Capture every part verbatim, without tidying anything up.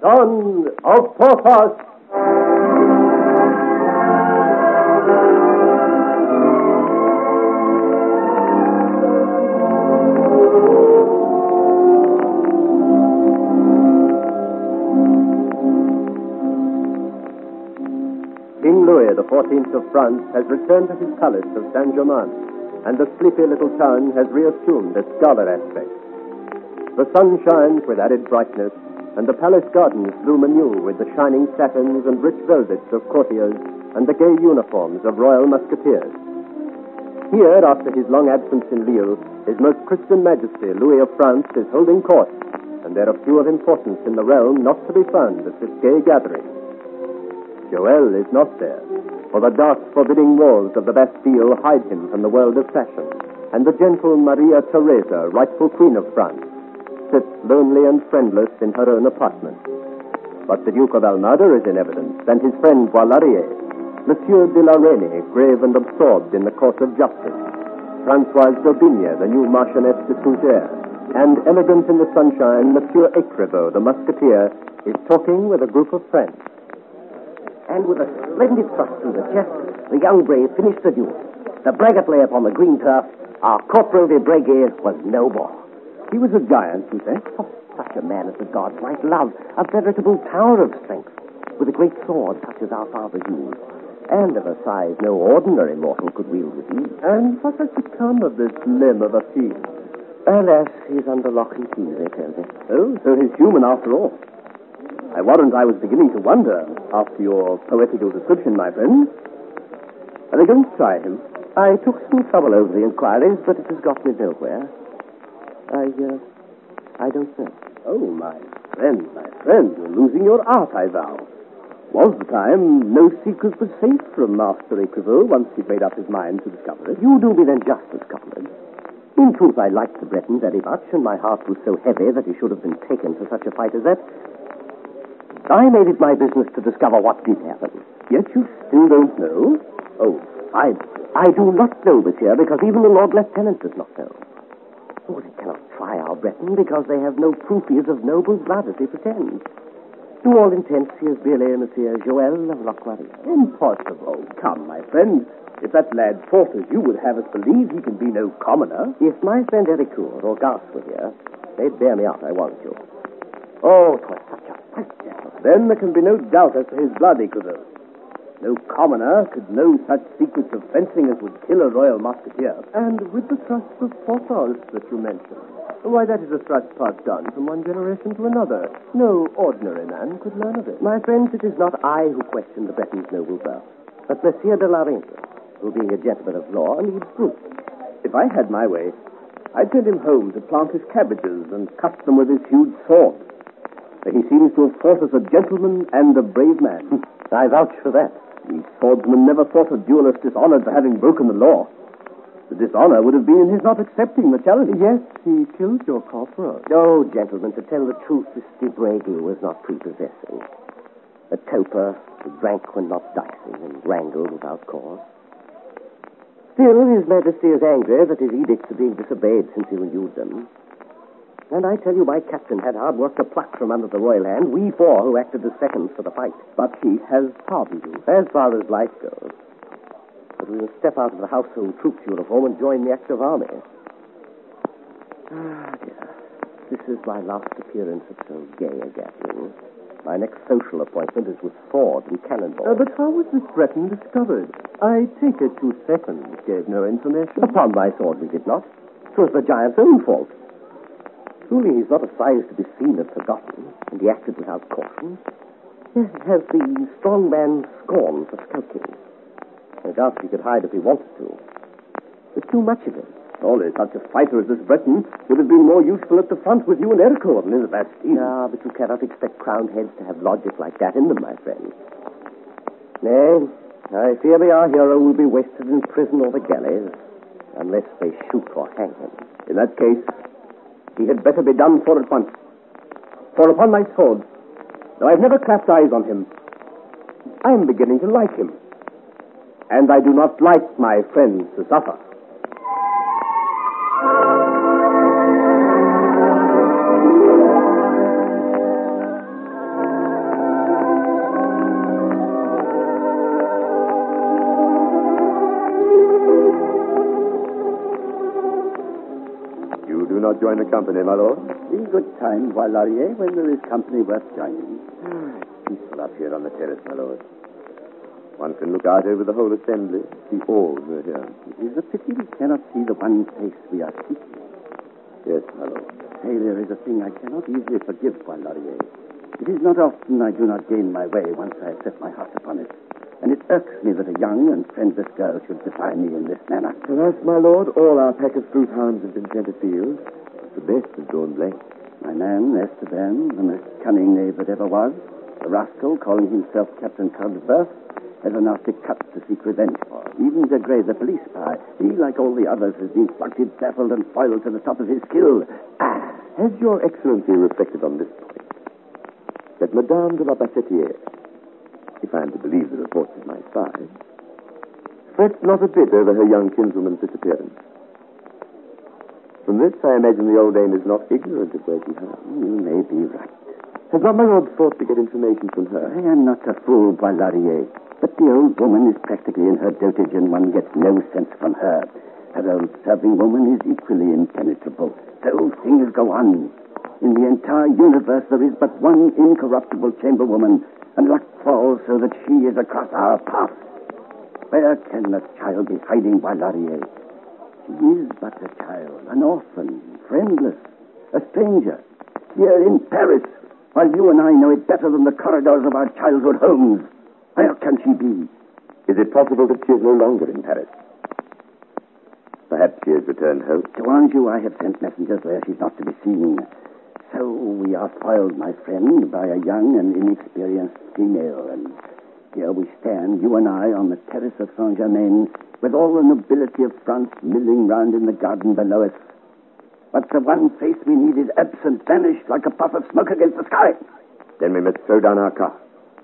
son of Porthos. King Louis the Fourteenth of France has returned to his palace of Saint-Germain, and the sleepy little town has reassumed its gala aspect. The sun shines with added brightness, and the palace gardens bloom anew with the shining satins and rich velvets of courtiers and the gay uniforms of royal musketeers. Here, after his long absence in Lille, His Most Christian Majesty Louis of France is holding court, and there are few of importance in the realm not to be found at this gay gathering. Joël is not there, for the dark, forbidding walls of the Bastille hide him from the world of fashion, and the gentle Maria Theresa, rightful Queen of France, sits lonely and friendless in her own apartment. But the Duke of Almada is in evidence, and his friend Boilarier, Monsieur de la Reynie, grave and absorbed in the course of justice, Françoise d'Aubigne, the new Marchioness de Fougères, and elegant in the sunshine, Monsieur Écrivaux, the musketeer, is talking with a group of friends. And with a splendid thrust through the chest, the young brave finished the duel. The braggart lay upon the green turf. Our Corporal de Breguet was no more. He was a giant, you say? Oh, such a man as the gods might love, a veritable tower of strength, with a great sword such as our fathers used, and of a size no ordinary mortal could wield with ease. And what has become of this limb of a fiend? Alas, he's under lock and key, they tell me. Oh, so he's human after all. I warrant I was beginning to wonder, after your poetical description, my friend. Are they going to try him? I took some trouble over the inquiries, but it has got me nowhere. I, uh, I don't know. Oh, my friend, my friend, you're losing your art, I vow. Was the time no secret was safe from Master Écrivaux once he'd made up his mind to discover it? You do me then justice, Cumberland. In truth, I liked the Breton very much, and my heart was so heavy that he should have been taken for such a fight as that. I made it my business to discover what did happen. Yet you still don't know? Oh, I, I do not know, monsieur, because even the Lord Lieutenant does not know. Oh, they cannot try our Breton because they have no proof he is of noble blood, as they pretend. To all intents, he is really Monsieur Joël of Locmaria. Impossible. Come, my friend. If that lad fought as you would have us believe, he can be no commoner. If my friend Ericourt or Garce were here, they'd bear me out, I warrant you. Oh, 'twas such a fight, gentlemen. Then there can be no doubt as to his blood, Écrivaux. No commoner could know such secrets of fencing as would kill a royal musketeer. And with the thrust of Porthos that you mentioned, why, that is a thrust passed down from one generation to another. No ordinary man could learn of it. My friends, it is not I who question the Breton's noble birth, but Monsieur de la Reynie, who, being a gentleman of law, needs proof. If I had my way, I'd send him home to plant his cabbages and cut them with his huge sword. For he seems to have fought as a gentleman and a brave man. I vouch for that. The swordsman never thought a duelist dishonored for having broken the law. The dishonor would have been in his not accepting the challenge. Yes, he killed your corporal. Oh, gentlemen, to tell the truth, this de Breguet was not prepossessing. A toper who drank when not dicing and wrangled without cause. Still, His Majesty is angry that his edicts are being disobeyed since he renewed them. And I tell you, my captain had hard work to pluck from under the royal hand we four who acted as seconds for the fight. But he has pardoned you. As far as life goes. But we will step out of the household troops uniform and join the active army. Ah, dear. This is my last appearance at so gay a gathering. My next social appointment is with sword and cannonball. Uh, but how was this Breton discovered? I take it you seconds gave no information. Upon my sword, we did not. It was the giant's own fault. Truly, he's not a size to be seen and forgotten, and he acted without caution. He has the strong man's scorn for skulking. I doubt he could hide if he wanted to. There's too much of him. Surely such a fighter as this Breton would have been more useful at the front with you and Ericourt than in the Bastille. Ah, but you cannot expect crowned heads to have logic like that in them, my friend. Nay, I fear me our hero will be wasted in prison or the galleys, unless they shoot or hang him. In that case, he had better be done for at once. For upon my sword, though I've never clapped eyes on him, I am beginning to like him. And I do not like my friends to suffer. not join the company, my lord? In good time, Boislarrier, when there is company worth joining. Peaceful up here on the terrace, my lord. One can look out over the whole assembly, see all who are here. It is a pity we cannot see the one face we are seeking. Yes, my lord. Hey, there is a thing I cannot easily forgive, Boislarrier. It is not often I do not gain my way once I have set my heart upon it. And it irks me that a young and friendless girl should defy me in this manner. Alas, my lord, all our pack of sleuth hounds have been sent afield. The best has drawn blank. My man, Esteban, the most cunning knave that ever was, the rascal calling himself Captain Cogsworth, has a nasty cut to seek revenge for. Even Degray, the police spy, he, like all the others, has been plucked, baffled, and foiled to the top of his skill. Ah! Has your excellency reflected on this point? That Madame de la Bassetière, if I am to believe the reports at my side, frets not a bit over her young kinswoman's disappearance. From this, I imagine the old dame is not ignorant of where she hides. You may be right. Has not my lord thought to get information from her? I am not a fool, Boislarrier. But the old woman is practically in her dotage, and one gets no sense from her. Her old serving woman is equally impenetrable. So things go on. In the entire universe, there is but one incorruptible chamberwoman, and luck falls so that she is across our path. Where can the child be hiding, Boislarrier? She is but a child, an orphan, friendless, a stranger, here in Paris, while you and I know it better than the corridors of our childhood homes. Where can she be? Is it possible that she is no longer in Paris? Perhaps she has returned home. To Anjou, I have sent messengers where she's not to be seen. So we are foiled, my friend, by a young and inexperienced female. And here we stand, you and I, on the terrace of Saint-Germain, with all the nobility of France milling round in the garden below us. But the one face we need is absent, vanished like a puff of smoke against the sky. Then we must throw down our cards.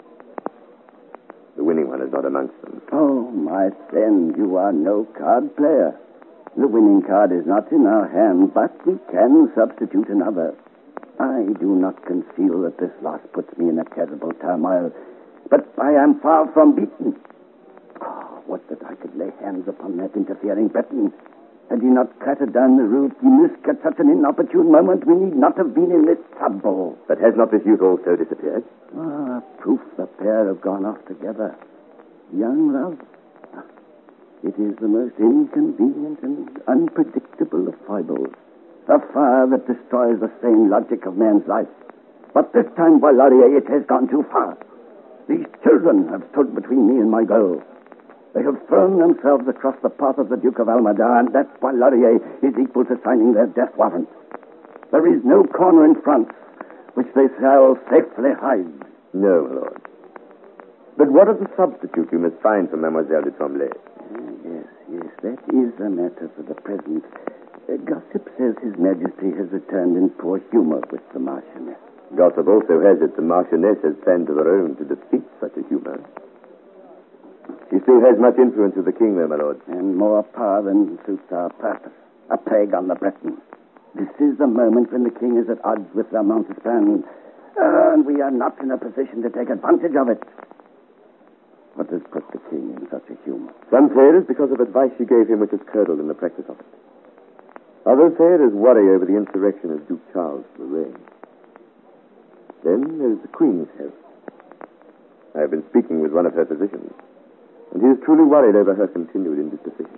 The winning one is not amongst them. Oh, my friend, you are no card player. The winning card is not in our hand, but we can substitute another. I do not conceal that this loss puts me in a terrible turmoil, but I am far from beaten. Oh, would that I could lay hands upon that interfering Breton. Had he not clattered down the Rue Timusque at such an inopportune moment, we need not have been in this trouble. But has not this youth also disappeared? Ah, proof the pair have gone off together. Young love. It is the most inconvenient and unpredictable of foibles. A fire that destroys the sane logic of man's life. But this time, Boislarrier, it has gone too far. These children have stood between me and my goal. They have thrown themselves across the path of the Duke of Almada, and that Boislarrier is equal to signing their death warrant. There is no corner in France which they shall safely hide. No, my lord. But what of the substitute you must find for Mademoiselle de Tremblay? Uh, yes, yes, that is a matter for the present. Uh, gossip says His Majesty has returned in poor humor with the Marchioness. Gossip also has it the Marchioness has plans of her own to defeat such a humor. She still has much influence with the king, though, my lord. And more power than suits our purpose. A plague on the Bretons. This is the moment when the king is at odds with the Montespan, uh, and we are not in a position to take advantage of it. What has put the king in such a humor? Some say it is because of advice she gave him which is curdled in the practice of it. Others say it is worry over the insurrection of Duke Charles to the reign. Then there is the Queen's health. I have been speaking with one of her physicians, and he is truly worried over her continued indisposition.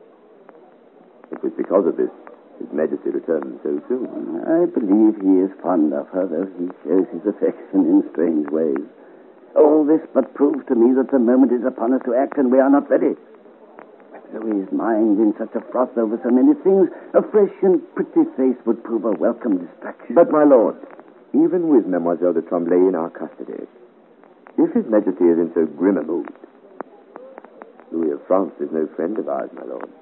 It was because of this His Majesty returned so soon. I believe he is fond of her, though he shows his affection in strange ways. All this but proves to me that the moment is upon us to act, and we are not ready. Louis' mind in such a froth over so many things, a fresh and pretty face would prove a welcome distraction. But, my lord, even with Mademoiselle de Tremblay in our custody, if His Majesty is in so grim a mood, Louis of France is no friend of ours, my lord.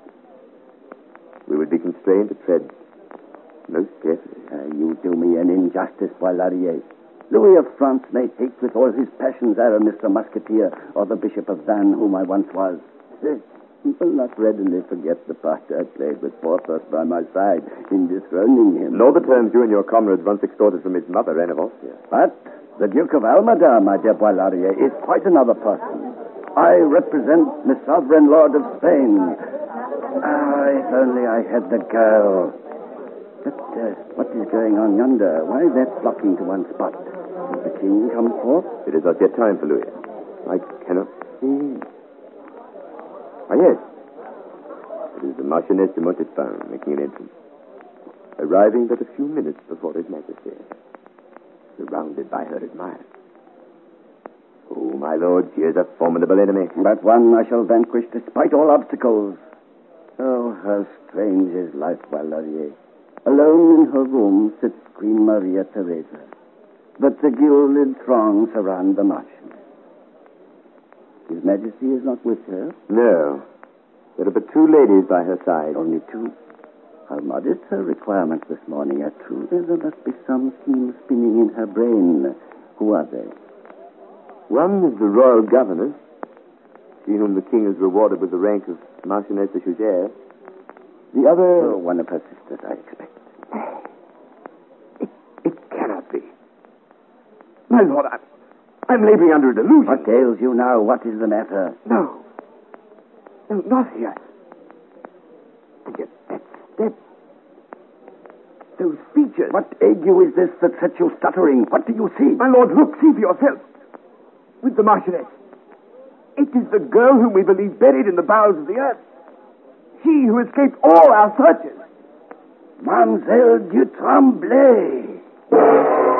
We would be constrained to tread most carefully. Uh, you do me an injustice, Boislarrier. Louis of France may hate with all his passions Aramis the Musketeer or the Bishop of Vannes, whom I once was. He will not readily forget the part I played with Porthos by my side in dethroning him. Nor the terms you and your comrades once extorted from his mother, Anne of Austria. But the Duke of Almada, my dear Boislarrier, is quite another person. I represent the sovereign lord of Spain. Ah, if only I had the girl. But uh, what is going on yonder? Why is that flocking to one spot? Has the king come forth? It is not yet time for Louis. I cannot see. Ah, yes. It is the Marchioness de Montespan making an entrance, arriving but a few minutes before His Majesty, surrounded by her admirers. Oh, my lord, she is a formidable enemy. But one I shall vanquish despite all obstacles. Oh, how strange is life, Valerier. Alone in her room sits Queen Maria Theresa, but the gilded throng surround the Marchioness. His Majesty is not with her? No. There are but two ladies by her side. Only two? How modest her requirements this morning are true. There must be some scheme spinning in her brain. Who are they? One is the royal governess, she whom the king has rewarded with the rank of Marchioness de Chaugière. The other... Oh, one of her sisters, I expect. It, it cannot be. My lord, I'm, I'm laboring under a delusion. What ails you now? What is the matter? No. No, not here. And yet, that step... Those features... What ague is this that sets you stuttering? What do you see? My lord, look, see for yourself. With the Marchioness. It is the girl whom we believe buried in the bowels of the earth. She who escaped all our searches. Mademoiselle du Tremblay.